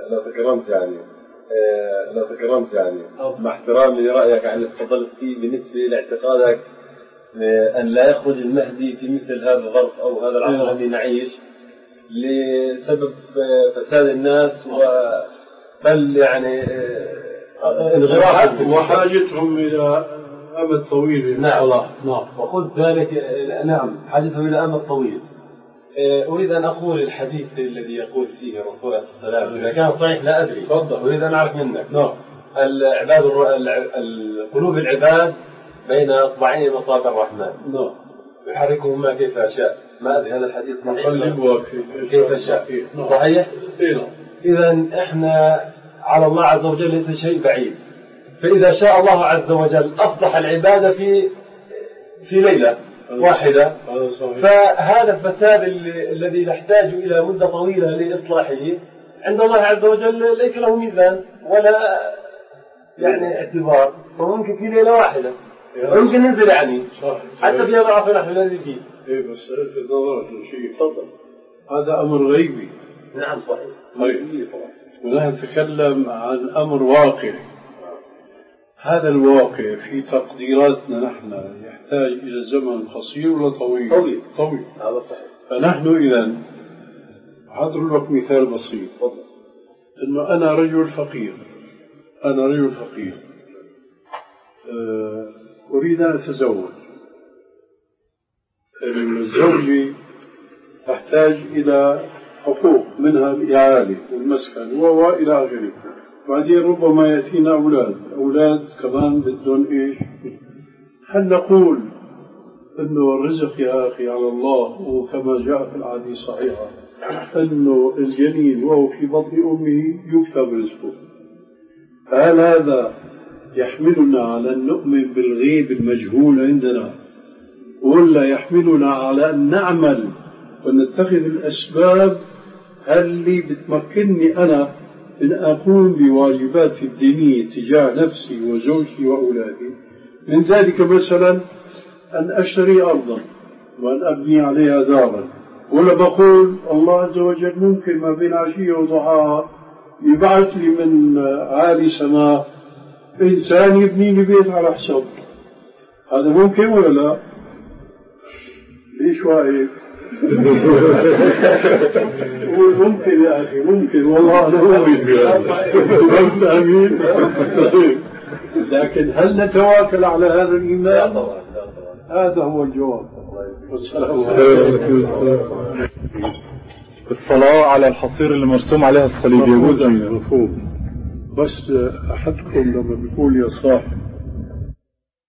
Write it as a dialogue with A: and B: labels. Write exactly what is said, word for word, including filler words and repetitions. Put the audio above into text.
A: لو تكرمت يعني لو تكرمت يعني مع احترامي لرأيك يعني تفضلت فيه بالنسبة لاعتقادك أن لا يخرج المهدي في مثل هذا الظرف أو هذا العصر الذي نعيش لسبب فساد الناس بل يعني
B: انغراقهم وحاجتهم إلى أمد طويل.
A: نعم نعم وقلت ذلك. نعم حاجتهم إلى أمد طويل. أريد أن أقول الحديث الذي يقول فيه الرسول عليه الصلاة والسلام إذا كان صحيح لا أدري. تفضل. أريد أن أعرف منك. نعم. العباد القلوب العباد بين أصبعين من أصابع الرحمن. نعم. يحركهما كيف شاء. ما أدري هذا الحديث صحيح. كيف شاء. صحيح. إذا إحنا على الله عز وجل ليس شيء بعيد. فإذا شاء الله عز وجل أصلح العبادة في في ليلة واحدة. فهذا الفساد الذي يحتاج إلى مدة طويلة لإصلاحه عند الله عز وجل ليس له ميزان ولا يعني اعتبار. فممكن في ليلة واحدة ممكن ننزل يعني حتى في ضعف نحن الذي فيه.
B: إيه بس في نظرك شيء. تفضل. هذا أمر غيبي.
A: نعم صحيح.
B: طيب. ونحن نتكلم عن أمر واقعي. هذا الواقع في تقديراتنا نحن يحتاج إلى زمن قصير ولا طويل؟
A: طويل.
B: طويل.
A: هذا صحيح.
B: فنحن إذن أضرب لك مثال بسيط.
A: تفضل.
B: إنه أنا رجل فقير. أنا رجل فقير. أريد أن أتزوج. الزوجة تحتاج إلى حقوق منها الإعالة والمسكن وإلى آخره. بعدين ربما يأتينا أولاد أولاد كمان بدون إيش. هل نقول إنه الرزق يا أخي على الله وكما جاء في الحديث الصحيحة إنه الجنين وهو في بطن أمه يكتب رزقه. هل هذا يحملنا على أن نؤمن بالغيب المجهول عندنا ولا يحملنا على أن نعمل ونتخذ الأسباب اللي بتمكنني أنا أن أقوم بواجباتي الدينية تجاه نفسي وزوجتي وأولادي؟ من ذلك مثلا أن أشتري أرضا وأن أبني عليها دارا. ولا بقول الله عز وجل ممكن ما بين عشية وضحاها يبعث لي من عالي سماء إنسان يبني لي بيت على حساب. هذا ممكن ولا لا؟ ليش واقف؟ ممكن يا أخي ممكن والله أنا مؤمن. أمين. لكن هل نتواكل على هذا الإيمان؟ هذا هو الجواب. والسلام عليكم.
C: الصلاة على الحصير اللي مرسوم عليها الصليب يجوز أم لا؟
B: مفهوم. بس أحدكم لما بيقول يا صاحب